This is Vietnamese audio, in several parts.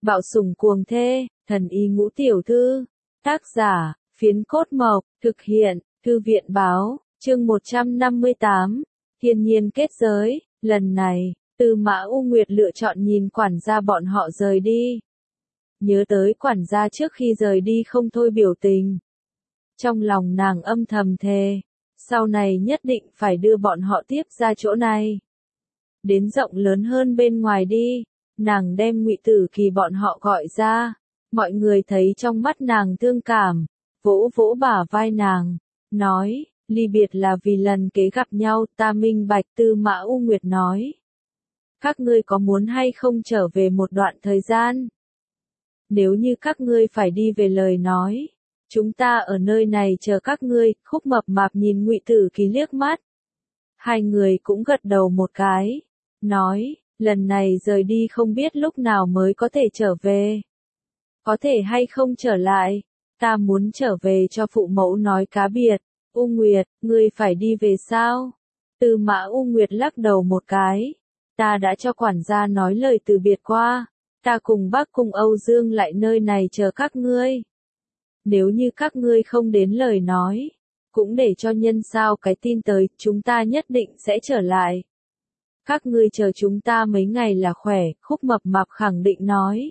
Bạo sủng cuồng thê, thần y ngũ tiểu thư. Tác giả, Phiến Cốt Mộc, thực hiện, Thư viện báo, chương 158, thiên nhiên kết giới. Lần này, Tư Mã U Nguyệt lựa chọn nhìn quản gia bọn họ rời đi. Nhớ tới quản gia trước khi rời đi không thôi biểu tình. Trong lòng nàng âm thầm thề, sau này nhất định phải đưa bọn họ tiếp ra chỗ này. Đến rộng lớn hơn bên ngoài đi, nàng đem Ngụy Tử Kỳ bọn họ gọi ra. Mọi người thấy trong mắt nàng thương cảm, vỗ vỗ bả vai nàng, nói, ly biệt là vì lần kế gặp nhau, ta minh bạch. Tư Mã U Nguyệt nói. Các ngươi có muốn hay không trở về một đoạn thời gian? Nếu như các ngươi phải đi về lời nói, chúng ta ở nơi này chờ các ngươi. Khúc Mập Mạp nhìn Ngụy Tử Kỳ liếc mắt. Hai người cũng gật đầu một cái, nói, lần này rời đi không biết lúc nào mới có thể trở về. Có thể hay không trở lại, ta muốn trở về cho phụ mẫu nói cá biệt. U Nguyệt, ngươi phải đi về sao? Tư Mã U Nguyệt lắc đầu một cái. Ta đã cho quản gia nói lời từ biệt qua, ta cùng bác cùng Âu Dương lại nơi này chờ các ngươi. Nếu như các ngươi không đến lời nói, cũng để cho nhân sao cái tin tới, chúng ta nhất định sẽ trở lại. Các ngươi chờ chúng ta mấy ngày là khỏe. Khúc Mập Mạp khẳng định nói.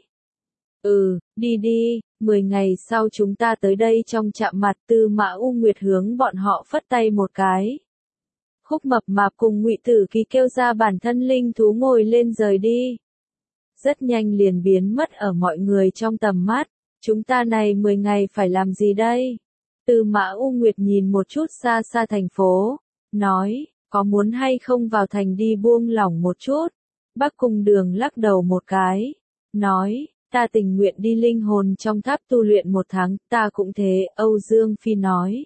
Đi đi, 10 ngày sau chúng ta tới đây trong chạm mặt. Tư Mã U Nguyệt hướng bọn họ phất tay một cái. Khúc Mập Mạp cùng Ngụy Tử Kỳ kêu ra bản thân linh thú ngồi lên rời đi. Rất nhanh liền biến mất ở mọi người trong tầm mắt. Chúng ta này 10 ngày phải làm gì đây? Tư Mã U Nguyệt nhìn một chút xa xa thành phố, nói, có muốn hay không vào thành đi buông lỏng một chút? Bắc Cung Đường lắc đầu một cái, nói, ta tình nguyện đi linh hồn trong tháp tu luyện 1 tháng, ta cũng thế. Âu Dương Phi nói.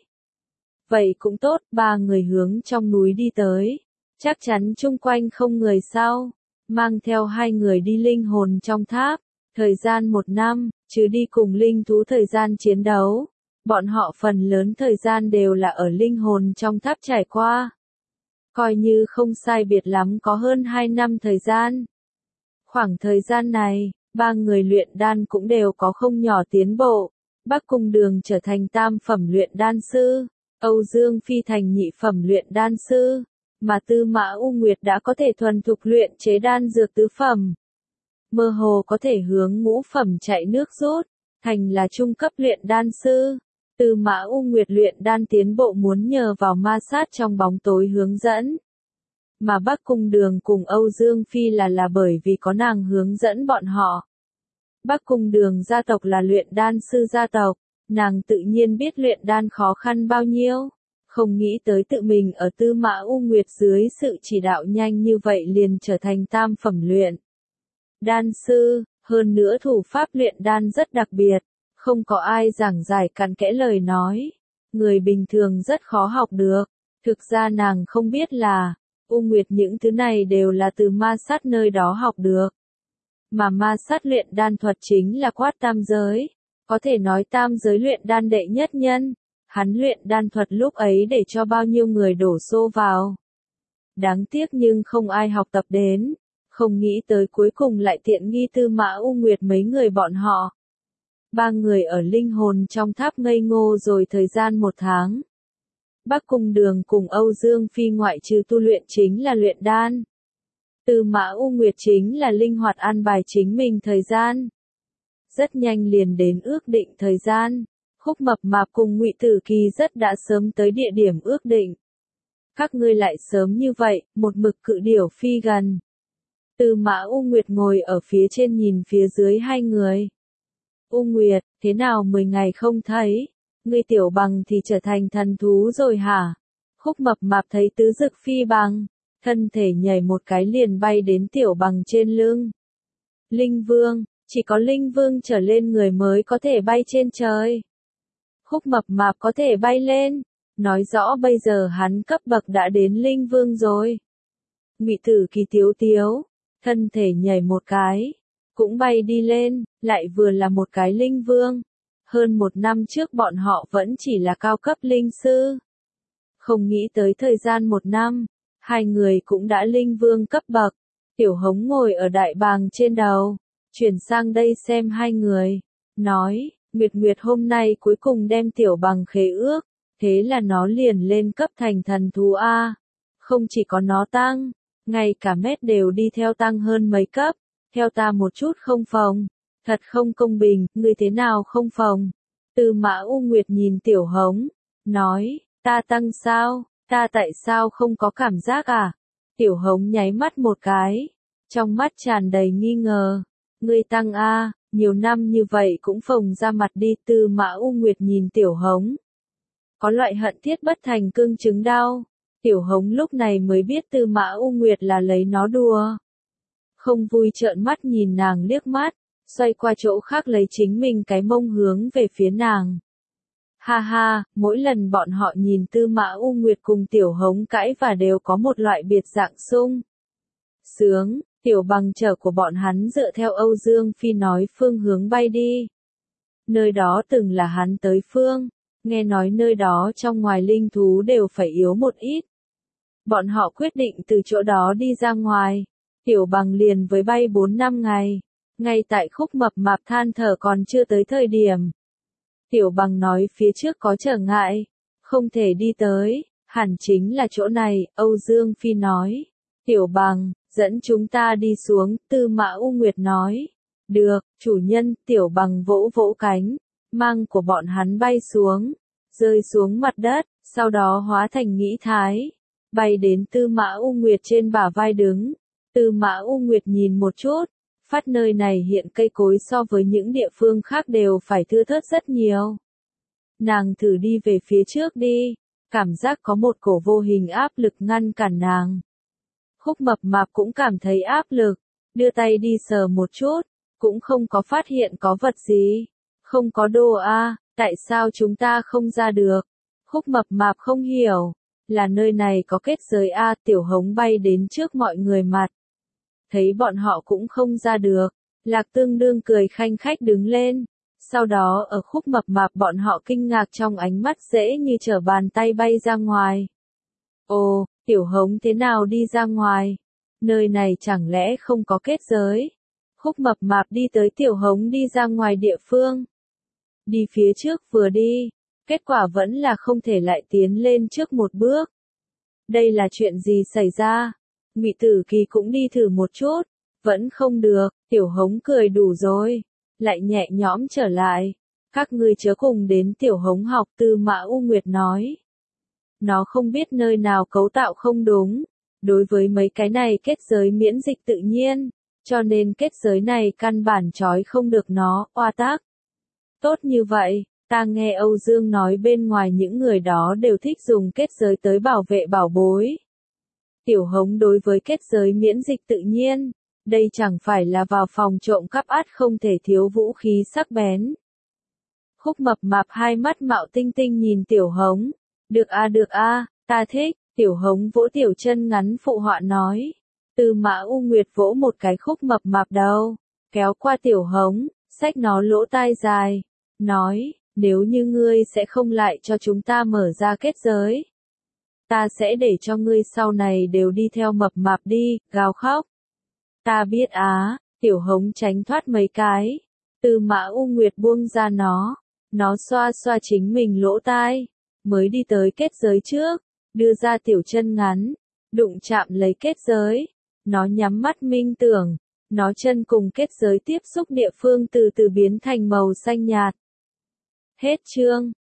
Vậy cũng tốt. 3 người hướng trong núi đi tới. Chắc chắn chung quanh không người sao? Mang theo 2 người đi linh hồn trong tháp. Thời gian 1 năm, chứ đi cùng linh thú thời gian chiến đấu. Bọn họ phần lớn thời gian đều là ở linh hồn trong tháp trải qua. Coi như không sai biệt lắm có hơn 2 năm thời gian. Khoảng thời gian này, 3 người luyện đan cũng đều có không nhỏ tiến bộ. Bắc Cung Đường trở thành tam phẩm luyện đan sư, Âu Dương Phi thành nhị phẩm luyện đan sư, mà Tư Mã U Nguyệt đã có thể thuần thục luyện chế đan dược tứ phẩm. Mơ hồ có thể hướng ngũ phẩm chạy nước rút, thành là trung cấp luyện đan sư. Tư Mã U Nguyệt luyện đan tiến bộ muốn nhờ vào ma sát trong bóng tối hướng dẫn. Mà Bắc Cung Đường cùng Âu Dương Phi là bởi vì có nàng hướng dẫn bọn họ. Bắc Cung Đường gia tộc là luyện đan sư gia tộc, nàng tự nhiên biết luyện đan khó khăn bao nhiêu. Không nghĩ tới tự mình ở Tư Mã U Nguyệt dưới sự chỉ đạo nhanh như vậy liền trở thành tam phẩm luyện đan sư, hơn nữa thủ pháp luyện đan rất đặc biệt, không có ai giảng giải cặn kẽ lời nói. Người bình thường rất khó học được. Thực ra nàng không biết là, U Nguyệt những thứ này đều là từ ma sát nơi đó học được. Mà ma sát luyện đan thuật chính là quát tam giới. Có thể nói tam giới luyện đan đệ nhất nhân. Hắn luyện đan thuật lúc ấy để cho bao nhiêu người đổ xô vào. Đáng tiếc nhưng không ai học tập đến. Không nghĩ tới cuối cùng lại tiện nghi Tư Mã U Nguyệt mấy người bọn họ. 3 người ở linh hồn trong tháp ngây ngô rồi thời gian 1 tháng. Bắc Cung Đường cùng Âu Dương Phi ngoại trừ tu luyện chính là luyện đan. Tư Mã U Nguyệt chính là linh hoạt an bài chính mình thời gian. Rất nhanh liền đến ước định thời gian. Khúc Mập Mạp cùng Ngụy Tử Kỳ rất đã sớm tới địa điểm ước định. Các ngươi lại sớm như vậy, một mực cự điểu phi gần. Tư Mã U Nguyệt ngồi ở phía trên nhìn phía dưới 2 người. U Nguyệt, thế nào 10 ngày không thấy? Ngươi tiểu bằng thì trở thành thần thú rồi hả? Khúc Mập Mạp thấy tứ dực phi bằng, thân thể nhảy một cái liền bay đến tiểu bằng trên lưng. Linh Vương, chỉ có Linh Vương trở lên người mới có thể bay trên trời. Khúc Mập Mạp có thể bay lên, nói rõ bây giờ hắn cấp bậc đã đến Linh Vương rồi. Ngụy Tử Kỳ tiếu tiếu, thân thể nhảy một cái, cũng bay đi lên, lại vừa là một cái linh vương. Hơn 1 năm trước bọn họ vẫn chỉ là cao cấp linh sư. Không nghĩ tới thời gian 1 năm, 2 người cũng đã linh vương cấp bậc. Tiểu Hống ngồi ở đại bàng trên đầu, chuyển sang đây xem hai người. Nói, Nguyệt Nguyệt hôm nay cuối cùng đem Tiểu Bằng khế ước, thế là nó liền lên cấp thành thần thú A. Không chỉ có nó tăng, ngay cả mét đều đi theo tăng hơn mấy cấp, theo ta một chút không phòng. Thật không công bình, ngươi thế nào không phòng? Tư Mã U Nguyệt nhìn Tiểu Hống, nói, ta tăng sao, ta tại sao không có cảm giác à? Tiểu Hống nháy mắt một cái, trong mắt tràn đầy nghi ngờ, ngươi tăng a, nhiều năm như vậy cũng phồng ra mặt đi. Tư Mã U Nguyệt nhìn Tiểu Hống, có loại hận thiết bất thành cương chứng đau. Tiểu Hống lúc này mới biết Tư Mã U Nguyệt là lấy nó đùa. Không vui trợn mắt nhìn nàng liếc mắt, xoay qua chỗ khác lấy chính mình cái mông hướng về phía nàng. Ha ha, mỗi lần bọn họ nhìn Tư Mã U Nguyệt cùng Tiểu Hống cãi và đều có một loại biệt dạng sung sướng. Tiểu Bằng chở của bọn hắn dựa theo Âu Dương Phi nói phương hướng bay đi. Nơi đó từng là hắn tới phương, nghe nói nơi đó trong ngoài linh thú đều phải yếu một ít. Bọn họ quyết định từ chỗ đó đi ra ngoài. Tiểu Bằng liền với bay 4 năm ngày, ngay tại Khúc Mập Mạp than thở còn chưa tới thời điểm. Tiểu Bằng nói phía trước có trở ngại, không thể đi tới, hẳn chính là chỗ này. Âu Dương Phi nói, Tiểu Bằng, dẫn chúng ta đi xuống. Tư Mã U Nguyệt nói, được, chủ nhân. Tiểu Bằng vỗ vỗ cánh, mang của bọn hắn bay xuống, rơi xuống mặt đất, sau đó hóa thành nghĩ thái, bay đến Tư Mã U Nguyệt trên bả vai đứng. Tư Mã U Nguyệt nhìn một chút, phát nơi này hiện cây cối so với những địa phương khác đều phải thưa thớt rất nhiều. Nàng thử đi về phía trước đi, cảm giác có một cổ vô hình áp lực ngăn cản nàng. Khúc Mập Mạp cũng cảm thấy áp lực, đưa tay đi sờ một chút, cũng không có phát hiện có vật gì. Không có đồ a, tại sao chúng ta không ra được? Khúc Mập Mạp không hiểu, là nơi này có kết giới a. Tiểu Hống bay đến trước mọi người mặt, thấy bọn họ cũng không ra được, Lạc Tương Đương cười khanh khách đứng lên. Sau đó ở Khúc Mập Mạp bọn họ kinh ngạc trong ánh mắt dễ như trở bàn tay bay ra ngoài. Ồ, Tiểu Hống thế nào đi ra ngoài? Nơi này chẳng lẽ không có kết giới? Khúc Mập Mạp đi tới Tiểu Hống đi ra ngoài địa phương. Đi phía trước vừa đi, kết quả vẫn là không thể lại tiến lên trước một bước. Đây là chuyện gì xảy ra? Ngụy Tử Kỳ cũng đi thử một chút, vẫn không được. Tiểu Hống cười đủ rồi, lại nhẹ nhõm trở lại. Các ngươi chớ cùng đến Tiểu Hống học. Tư Mã U Nguyệt nói, nó không biết nơi nào cấu tạo không đúng, đối với mấy cái này kết giới miễn dịch tự nhiên, cho nên kết giới này căn bản trói không được nó. Oa tác, tốt như vậy, ta nghe Âu Dương nói bên ngoài những người đó đều thích dùng kết giới tới bảo vệ bảo bối. Tiểu Hống đối với kết giới miễn dịch tự nhiên, đây chẳng phải là vào phòng trộm cắp ắt không thể thiếu vũ khí sắc bén. Khúc Mập Mạp hai mắt mạo tinh tinh nhìn Tiểu Hống, được a, ta thích. Tiểu Hống vỗ tiểu chân ngắn phụ họa nói. Tư Mã U Nguyệt vỗ một cái Khúc Mập Mạp đầu, kéo qua Tiểu Hống, xách nó lỗ tai dài, nói, nếu như ngươi sẽ không lại cho chúng ta mở ra kết giới, ta sẽ để cho ngươi sau này đều đi theo Mập Mạp đi, gào khóc. Ta biết á. Tiểu Hống tránh thoát mấy cái. Tư Mã U Nguyệt buông ra nó xoa xoa chính mình lỗ tai, mới đi tới kết giới trước, đưa ra tiểu chân ngắn, đụng chạm lấy kết giới. Nó nhắm mắt minh tưởng, nó chân cùng kết giới tiếp xúc địa phương từ từ biến thành màu xanh nhạt. Hết chương.